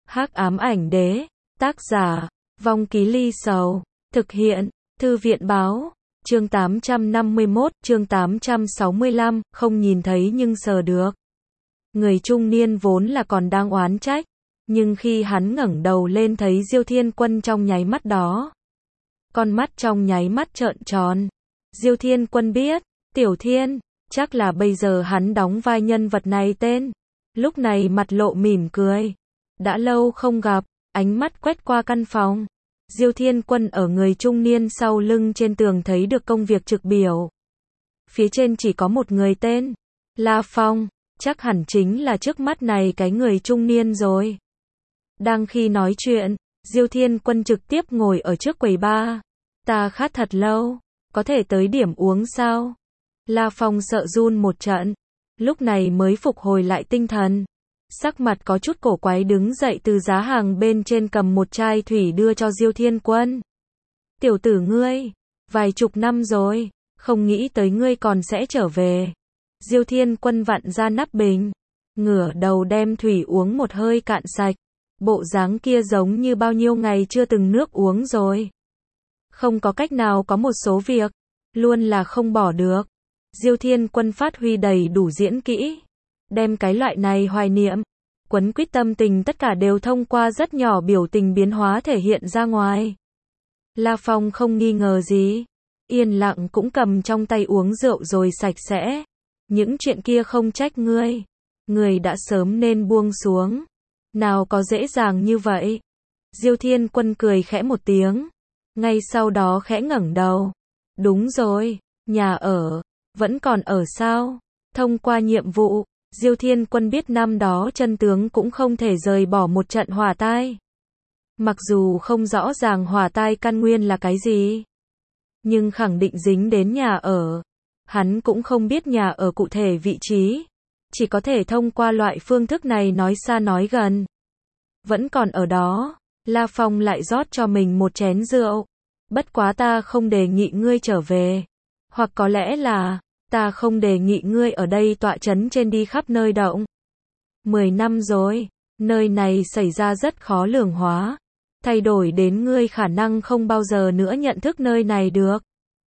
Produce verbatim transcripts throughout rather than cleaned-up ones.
Hắc ám ảnh đế, tác giả, Vong Ký Ly Sầu, thực hiện, Thư viện báo, chương tám trăm năm mươi mốt, chương tám trăm sáu mươi lăm, không nhìn thấy nhưng sờ được. Người trung niên vốn là còn đang oán trách, nhưng khi hắn ngẩng đầu lên thấy Diêu Thiên Quân trong nháy mắt đó, con mắt trong nháy mắt trợn tròn. Diêu Thiên Quân biết, Tiểu Thiên, chắc là bây giờ hắn đóng vai nhân vật này tên. Lúc này mặt lộ mỉm cười. Đã lâu không gặp, ánh mắt quét qua căn phòng. Diêu Thiên Quân ở người trung niên sau lưng trên tường thấy được công việc trực biểu. Phía trên chỉ có một người tên La Phong, chắc hẳn chính là trước mắt này cái người trung niên rồi. Đang khi nói chuyện, Diêu Thiên Quân trực tiếp ngồi ở trước quầy bar. Ta khát thật lâu, có thể tới điểm uống sao? La Phong sợ run một trận, lúc này mới phục hồi lại tinh thần. Sắc mặt có chút cổ quái đứng dậy từ giá hàng bên trên cầm một chai thủy đưa cho Diêu Thiên Quân. Tiểu tử ngươi, vài chục năm rồi, không nghĩ tới ngươi còn sẽ trở về. Diêu Thiên Quân vặn ra nắp bình, ngửa đầu đem thủy uống một hơi cạn sạch. Bộ dáng kia giống như bao nhiêu ngày chưa từng nước uống rồi. Không có cách nào, có một số việc, luôn là không bỏ được. Diêu Thiên Quân phát huy đầy đủ diễn kỹ, đem cái loại này hoài niệm, quấn quýt tâm tình tất cả đều thông qua rất nhỏ biểu tình biến hóa thể hiện ra ngoài. La Phong không nghi ngờ gì, yên lặng cũng cầm trong tay uống rượu rồi sạch sẽ. Những chuyện kia không trách ngươi, ngươi đã sớm nên buông xuống. Nào có dễ dàng như vậy. Diêu Thiên Quân cười khẽ một tiếng, ngay sau đó khẽ ngẩng đầu. Đúng rồi, nhà ở, vẫn còn ở sao? Thông qua nhiệm vụ, Diêu Thiên Quân biết năm đó chân tướng cũng không thể rời bỏ một trận hỏa tai. Mặc dù không rõ ràng hỏa tai căn nguyên là cái gì, nhưng khẳng định dính đến nhà ở. Hắn cũng không biết nhà ở cụ thể vị trí, chỉ có thể thông qua loại phương thức này nói xa nói gần. Vẫn còn ở đó, La Phong lại rót cho mình một chén rượu. Bất quá ta không đề nghị ngươi trở về. Hoặc có lẽ là, ta không đề nghị ngươi ở đây tọa chấn trên đi khắp nơi động. Mười năm rồi, nơi này xảy ra rất khó lường hóa. Thay đổi đến ngươi khả năng không bao giờ nữa nhận thức nơi này được.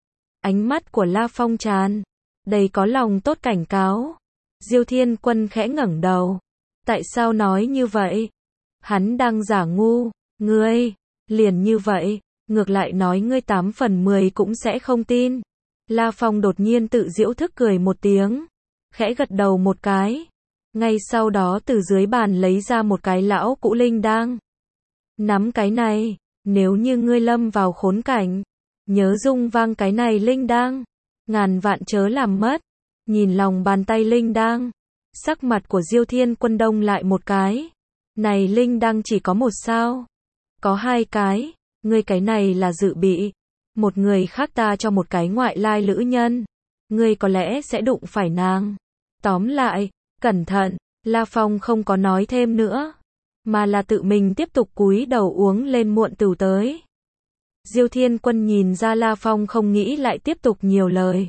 Ánh mắt của La Phong tràn đầy có lòng tốt cảnh cáo. Diêu Thiên Quân khẽ ngẩng đầu. Tại sao nói như vậy? Hắn đang giả ngu. Ngươi, liền như vậy, ngược lại nói ngươi tám phần mười cũng sẽ không tin. La Phong đột nhiên tự giễu thức cười một tiếng, khẽ gật đầu một cái. Ngay sau đó từ dưới bàn lấy ra một cái lão cũ linh đăng. Nắm cái này, nếu như ngươi lâm vào khốn cảnh, nhớ rung vang cái này linh đăng, ngàn vạn chớ làm mất. Nhìn lòng bàn tay linh đăng, sắc mặt của Diêu Thiên Quân đông lại một cái. Này linh đăng chỉ có một sao? Có hai cái, ngươi cái này là dự bị. Một người khác ta cho một cái ngoại lai lữ nhân. Ngươi có lẽ sẽ đụng phải nàng. Tóm lại, cẩn thận. La Phong không có nói thêm nữa, mà là tự mình tiếp tục cúi đầu uống lên muộn tửu tới. Diêu Thiên Quân nhìn ra La Phong không nghĩ lại tiếp tục nhiều lời,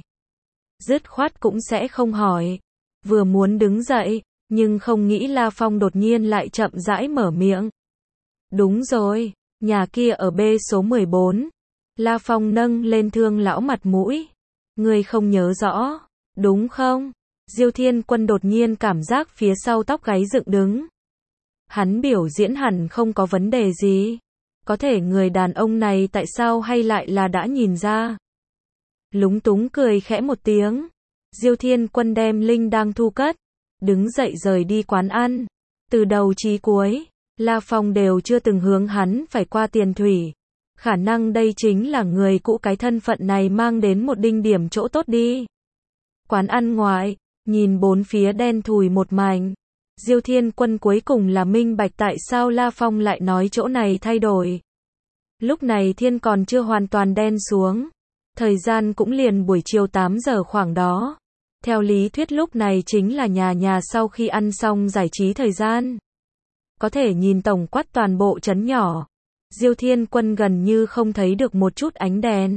dứt khoát cũng sẽ không hỏi. Vừa muốn đứng dậy, nhưng không nghĩ La Phong đột nhiên lại chậm rãi mở miệng. Đúng rồi, nhà kia ở B số mười bốn. La Phong nâng lên thương lão mặt mũi. Ngươi không nhớ rõ, đúng không? Diêu Thiên Quân đột nhiên cảm giác phía sau tóc gáy dựng đứng. Hắn biểu diễn hẳn không có vấn đề gì. Có thể người đàn ông này tại sao hay lại là đã nhìn ra. Lúng túng cười khẽ một tiếng. Diêu Thiên Quân đem linh đang thu cất, đứng dậy rời đi quán ăn. Từ đầu chí cuối, La Phong đều chưa từng hướng hắn phải qua tiền thủy. Khả năng đây chính là người cũ, cái thân phận này mang đến một đinh điểm chỗ tốt đi. Quán ăn ngoại, nhìn bốn phía đen thùi một mảnh. Diêu Thiên Quân cuối cùng là minh bạch tại sao La Phong lại nói chỗ này thay đổi. Lúc này thiên còn chưa hoàn toàn đen xuống. Thời gian cũng liền buổi chiều tám giờ khoảng đó. Theo lý thuyết lúc này chính là nhà nhà sau khi ăn xong giải trí thời gian. Có thể nhìn tổng quát toàn bộ trấn nhỏ. Diêu Thiên Quân gần như không thấy được một chút ánh đèn.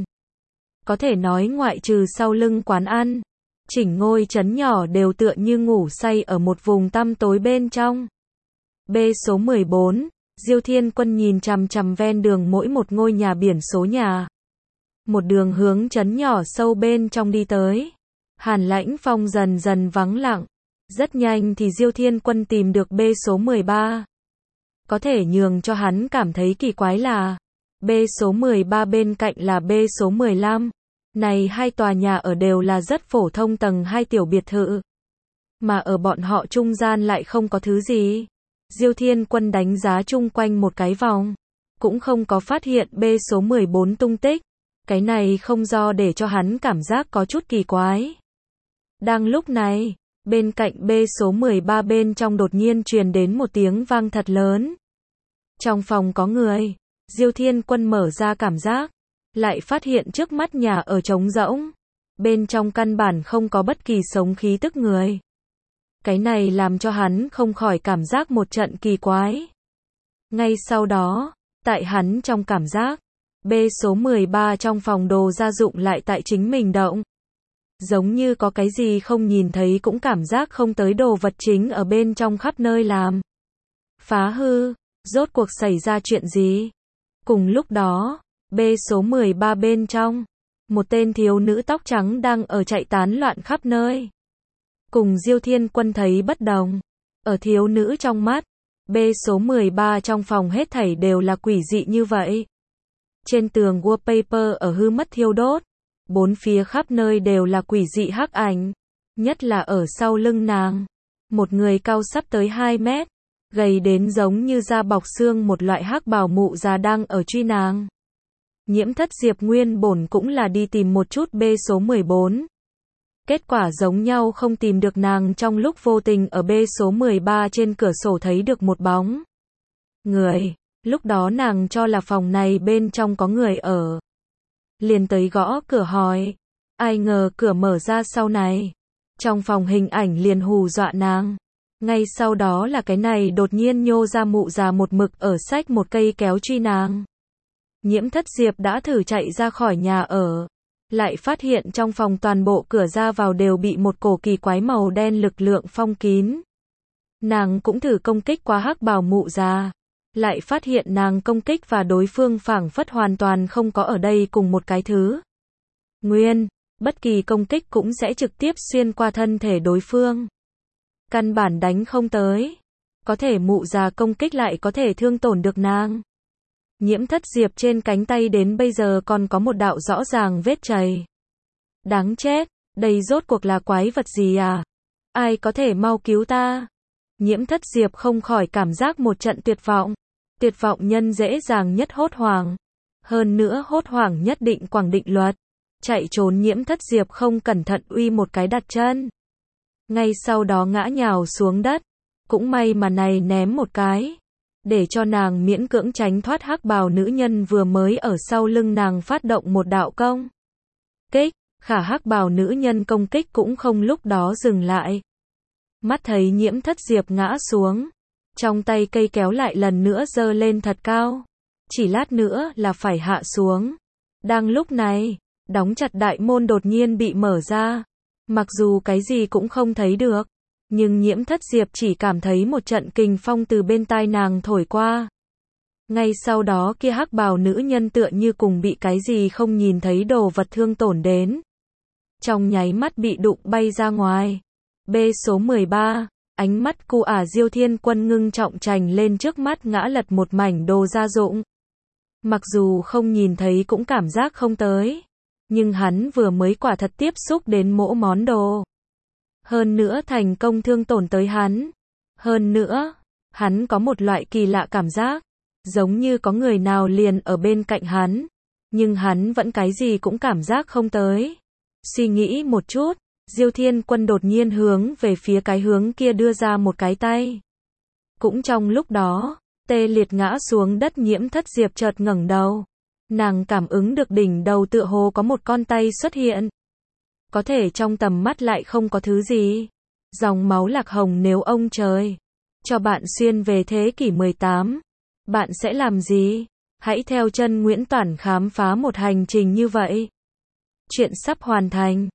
Có thể nói ngoại trừ sau lưng quán ăn, chỉnh ngôi trấn nhỏ đều tựa như ngủ say ở một vùng tăm tối bên trong. B số mười bốn, Diêu Thiên Quân nhìn chằm chằm ven đường mỗi một ngôi nhà biển số nhà. Một đường hướng trấn nhỏ sâu bên trong đi tới. Hàn Lãnh Phong dần dần vắng lặng. Rất nhanh thì Diêu Thiên Quân tìm được B số mười ba. Có thể nhường cho hắn cảm thấy kỳ quái là B số mười ba bên cạnh là B số mười lăm. Này hai tòa nhà ở đều là rất phổ thông tầng hai tiểu biệt thự. Mà ở bọn họ trung gian lại không có thứ gì. Diêu Thiên Quân đánh giá chung quanh một cái vòng. Cũng không có phát hiện B số mười bốn tung tích. Cái này không do để cho hắn cảm giác có chút kỳ quái. Đang lúc này, bên cạnh B số mười ba bên trong đột nhiên truyền đến một tiếng vang thật lớn. Trong phòng có người. Diêu Thiên Quân mở ra cảm giác. Lại phát hiện trước mắt nhà ở trống rỗng. Bên trong căn bản không có bất kỳ sống khí tức người. Cái này làm cho hắn không khỏi cảm giác một trận kỳ quái. Ngay sau đó, tại hắn trong cảm giác, B số mười ba trong phòng đồ gia dụng lại tại chính mình động. Giống như có cái gì không nhìn thấy cũng cảm giác không tới đồ vật chính ở bên trong khắp nơi làm. Phá hư, rốt cuộc xảy ra chuyện gì? Cùng lúc đó, B số mười ba bên trong, một tên thiếu nữ tóc trắng đang ở chạy tán loạn khắp nơi. Cùng Diêu Thiên Quân thấy bất đồng. Ở thiếu nữ trong mắt, B số mười ba trong phòng hết thảy đều là quỷ dị như vậy. Trên tường wallpaper ở hư mất thiêu đốt. Bốn phía khắp nơi đều là quỷ dị hắc ảnh. Nhất là ở sau lưng nàng. Một người cao sắp tới hai mét. Gầy đến giống như da bọc xương một loại hắc bào mụ già đang ở truy nàng. Nhiễm Thất Diệp nguyên bổn cũng là đi tìm một chút B số mười bốn. Kết quả giống nhau không tìm được nàng trong lúc vô tình ở B số mười ba trên cửa sổ thấy được một bóng người. Lúc đó nàng cho là phòng này bên trong có người ở. Liền tới gõ cửa hỏi. Ai ngờ cửa mở ra sau này. Trong phòng hình ảnh liền hù dọa nàng. Ngay sau đó là cái này đột nhiên nhô ra mụ già một mực ở xách một cây kéo truy nàng. Nhiễm Thất Diệp đã thử chạy ra khỏi nhà ở. Lại phát hiện trong phòng toàn bộ cửa ra vào đều bị một cổ kỳ quái màu đen lực lượng phong kín. Nàng cũng thử công kích qua hắc bào mụ già. Lại phát hiện nàng công kích và đối phương phảng phất hoàn toàn không có ở đây cùng một cái thứ. Nguyên, bất kỳ công kích cũng sẽ trực tiếp xuyên qua thân thể đối phương. Căn bản đánh không tới. Có thể mụ già công kích lại có thể thương tổn được nàng. Nhiễm Thất Diệp trên cánh tay đến bây giờ còn có một đạo rõ ràng vết chày. Đáng chết, đây rốt cuộc là quái vật gì à? Ai có thể mau cứu ta? Nhiễm Thất Diệp không khỏi cảm giác một trận tuyệt vọng. Tuyệt vọng nhân dễ dàng nhất hốt hoảng. Hơn nữa hốt hoảng nhất định quảng định luật. Chạy trốn Nhiễm Thất Diệp không cẩn thận uy một cái đặt chân. Ngay sau đó ngã nhào xuống đất. Cũng may mà này ném một cái. Để cho nàng miễn cưỡng tránh thoát hắc bào nữ nhân vừa mới ở sau lưng nàng phát động một đạo công kích. Khả hắc bào nữ nhân công kích cũng không lúc đó dừng lại. Mắt thấy Nhiễm Thất Diệp ngã xuống. Trong tay cây kéo lại lần nữa giơ lên thật cao. Chỉ lát nữa là phải hạ xuống. Đang lúc này, đóng chặt đại môn đột nhiên bị mở ra. Mặc dù cái gì cũng không thấy được. Nhưng Nhiễm Thất Diệp chỉ cảm thấy một trận kình phong từ bên tai nàng thổi qua. Ngay sau đó kia hắc bào nữ nhân tựa như cùng bị cái gì không nhìn thấy đồ vật thương tổn đến. Trong nháy mắt bị đụng bay ra ngoài. B số mười ba, ánh mắt cu ả Diêu Thiên Quân ngưng trọng trành lên trước mắt ngã lật một mảnh đồ gia dụng. Mặc dù không nhìn thấy cũng cảm giác không tới. Nhưng hắn vừa mới quả thật tiếp xúc đến mỗi món đồ. Hơn nữa thành công thương tổn tới hắn. Hơn nữa, hắn có một loại kỳ lạ cảm giác. Giống như có người nào liền ở bên cạnh hắn. Nhưng hắn vẫn cái gì cũng cảm giác không tới. Suy nghĩ một chút, Diêu Thiên Quân đột nhiên hướng về phía cái hướng kia đưa ra một cái tay. Cũng trong lúc đó, tê liệt ngã xuống đất Nhiễm Thất Diệp chợt ngẩng đầu. Nàng cảm ứng được đỉnh đầu tựa hồ có một con tay xuất hiện. Có thể trong tầm mắt lại không có thứ gì. Dòng máu lạc hồng nếu ông trời cho bạn xuyên về thế kỷ mười tám, bạn sẽ làm gì? Hãy theo chân Nguyễn Toản khám phá một hành trình như vậy. Chuyện sắp hoàn thành.